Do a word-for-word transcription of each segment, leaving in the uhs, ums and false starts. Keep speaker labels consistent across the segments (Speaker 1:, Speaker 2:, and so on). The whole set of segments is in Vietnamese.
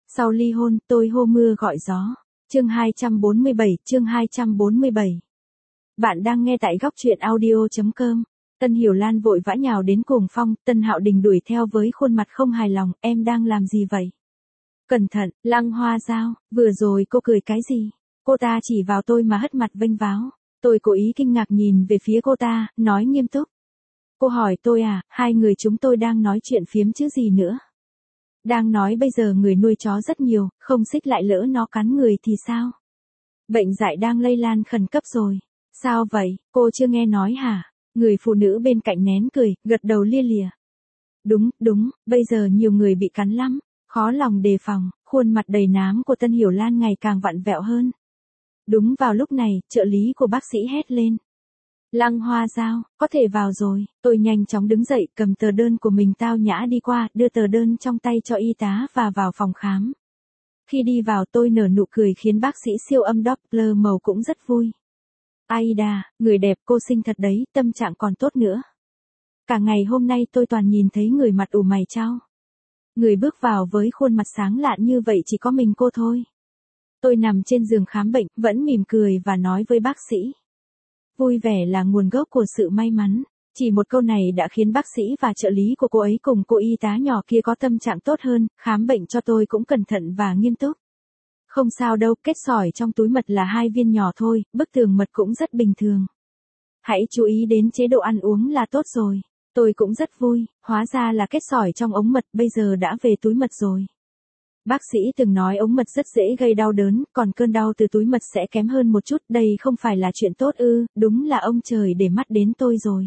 Speaker 1: Sau ly hôn, tôi hô mưa gọi gió. Chương hai trăm bốn mươi bảy, chương hai trăm bốn mươi bảy. Bạn đang nghe tại góc truyện audio chấm com. Tân Hiểu Lan vội vã nhào đến cuồng phong, Tân Hạo Đình đuổi theo với khuôn mặt không hài lòng, em đang làm gì vậy? Cẩn thận, Lăng Hoa Dao, vừa rồi cô cười cái gì? Cô ta chỉ vào tôi mà hất mặt vênh váo. Tôi cố ý kinh ngạc nhìn về phía cô ta, nói nghiêm túc. Cô hỏi tôi à, hai người chúng tôi đang nói chuyện phiếm chứ gì nữa? Đang nói bây giờ người nuôi chó rất nhiều, không xích lại lỡ nó cắn người thì sao? Bệnh dại đang lây lan khẩn cấp rồi. Sao vậy, cô chưa nghe nói hả? Người phụ nữ bên cạnh nén cười, gật đầu lia lịa. Đúng, đúng, bây giờ nhiều người bị cắn lắm, khó lòng đề phòng, khuôn mặt đầy nám của Tân Hiểu Lan ngày càng vặn vẹo hơn. Đúng vào lúc này, trợ lý của bác sĩ hét lên. Lăng Hoa Dao, có thể vào rồi. Tôi nhanh chóng đứng dậy, cầm tờ đơn của mình tao nhã đi qua, đưa tờ đơn trong tay cho y tá và vào phòng khám. Khi đi vào tôi nở nụ cười khiến bác sĩ siêu âm Doppler màu cũng rất vui. Aida, người đẹp cô xinh thật đấy, tâm trạng còn tốt nữa. Cả ngày hôm nay tôi toàn nhìn thấy người mặt ủ mày chau. Người bước vào với khuôn mặt sáng lạn như vậy chỉ có mình cô thôi. Tôi nằm trên giường khám bệnh, vẫn mỉm cười và nói với bác sĩ. Vui vẻ là nguồn gốc của sự may mắn. Chỉ một câu này đã khiến bác sĩ và trợ lý của cô ấy cùng cô y tá nhỏ kia có tâm trạng tốt hơn, khám bệnh cho tôi cũng cẩn thận và nghiêm túc. Không sao đâu, kết sỏi trong túi mật là hai viên nhỏ thôi, bức tường mật cũng rất bình thường. Hãy chú ý đến chế độ ăn uống là tốt rồi. Tôi cũng rất vui, hóa ra là kết sỏi trong ống mật bây giờ đã về túi mật rồi. Bác sĩ từng nói ống mật rất dễ gây đau đớn, còn cơn đau từ túi mật sẽ kém hơn một chút, đây không phải là chuyện tốt ư, đúng là ông trời để mắt đến tôi rồi.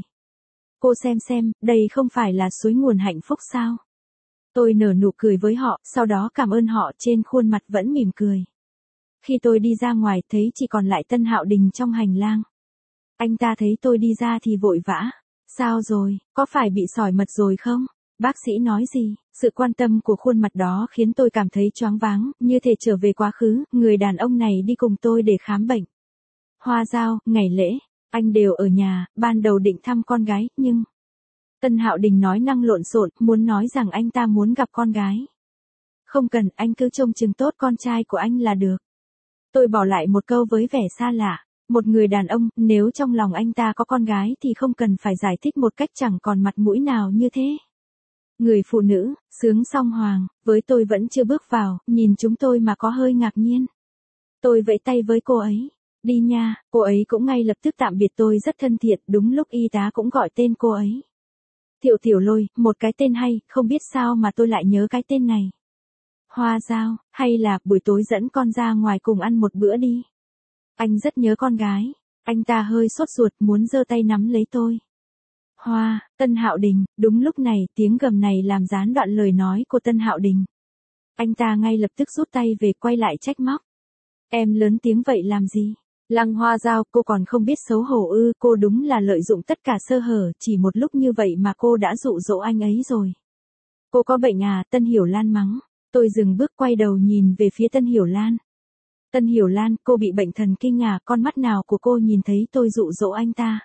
Speaker 1: Cô xem xem, đây không phải là suối nguồn hạnh phúc sao? Tôi nở nụ cười với họ, sau đó cảm ơn họ trên khuôn mặt vẫn mỉm cười. Khi tôi đi ra ngoài thấy chỉ còn lại Tân Hạo Đình trong hành lang. Anh ta thấy tôi đi ra thì vội vã. Sao rồi, có phải bị sỏi mật rồi không? Bác sĩ nói gì? Sự quan tâm của khuôn mặt đó khiến tôi cảm thấy choáng váng, như thể trở về quá khứ, người đàn ông này đi cùng tôi để khám bệnh. Hoa Dao, ngày lễ, anh đều ở nhà, ban đầu định thăm con gái, nhưng... Tân Hạo Đình nói năng lộn xộn, muốn nói rằng anh ta muốn gặp con gái. Không cần, anh cứ trông chừng tốt con trai của anh là được. Tôi bỏ lại một câu với vẻ xa lạ. Một người đàn ông, nếu trong lòng anh ta có con gái thì không cần phải giải thích một cách chẳng còn mặt mũi nào như thế. Người phụ nữ, sướng song hoàng, với tôi vẫn chưa bước vào, nhìn chúng tôi mà có hơi ngạc nhiên. Tôi vẫy tay với cô ấy. Đi nha, cô ấy cũng ngay lập tức tạm biệt tôi rất thân thiện, đúng lúc y tá cũng gọi tên cô ấy. Tiểu Tiểu Lôi, một cái tên hay, không biết sao mà tôi lại nhớ cái tên này. Hoa Dao, hay là buổi tối dẫn con ra ngoài cùng ăn một bữa đi. Anh rất nhớ con gái. Anh ta hơi sốt ruột muốn giơ tay nắm lấy tôi. Hoa, Tân Hạo Đình, đúng lúc này tiếng gầm này làm gián đoạn lời nói của Tân Hạo Đình. Anh ta ngay lập tức rút tay về quay lại trách móc. Em lớn tiếng vậy làm gì? Lăng Hoa Dao, cô còn không biết xấu hổ ư, cô đúng là lợi dụng tất cả sơ hở, chỉ một lúc như vậy mà cô đã dụ dỗ anh ấy rồi. Cô có bệnh à, Tân Hiểu Lan mắng. Tôi dừng bước quay đầu nhìn về phía Tân Hiểu Lan. Tân Hiểu Lan, cô bị bệnh thần kinh à, con mắt nào của cô nhìn thấy tôi dụ dỗ anh ta.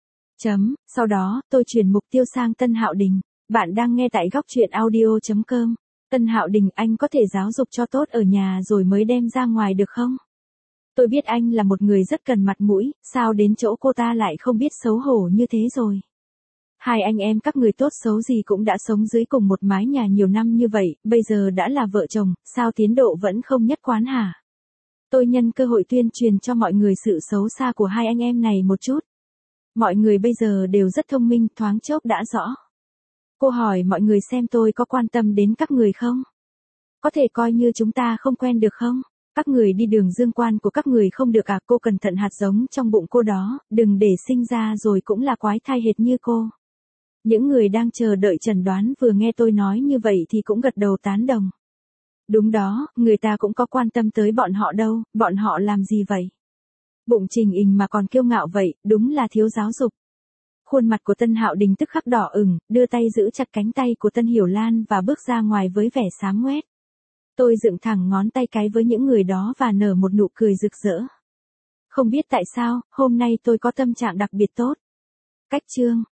Speaker 1: Chấm, sau đó, tôi chuyển mục tiêu sang Tân Hạo Đình. Bạn đang nghe tại góc truyện audio chấm com. Tân Hạo Đình, anh có thể giáo dục cho tốt ở nhà rồi mới đem ra ngoài được không? Tôi biết anh là một người rất cần mặt mũi, sao đến chỗ cô ta lại không biết xấu hổ như thế rồi. Hai anh em các người tốt xấu gì cũng đã sống dưới cùng một mái nhà nhiều năm như vậy, bây giờ đã là vợ chồng, sao tiến độ vẫn không nhất quán hả? Tôi nhân cơ hội tuyên truyền cho mọi người sự xấu xa của hai anh em này một chút. Mọi người bây giờ đều rất thông minh, thoáng chốc đã rõ. Cô hỏi mọi người xem tôi có quan tâm đến các người không? Có thể coi như chúng ta không quen được không? Các người đi đường dương quan của các người không được à, cô cẩn thận hạt giống trong bụng cô đó, đừng để sinh ra rồi cũng là quái thai hệt như cô. Những người đang chờ đợi chẩn đoán vừa nghe tôi nói như vậy thì cũng gật đầu tán đồng. Đúng đó, người ta cũng có quan tâm tới bọn họ đâu, bọn họ làm gì vậy? Bụng trình ình mà còn kiêu ngạo vậy, đúng là thiếu giáo dục. Khuôn mặt của Tân Hạo Đình tức khắc đỏ ửng, đưa tay giữ chặt cánh tay của Tân Hiểu Lan và bước ra ngoài với vẻ xám ngoét. Tôi dựng thẳng ngón tay cái với những người đó và nở một nụ cười rực rỡ. Không biết tại sao, hôm nay tôi có tâm trạng đặc biệt tốt. Cách chương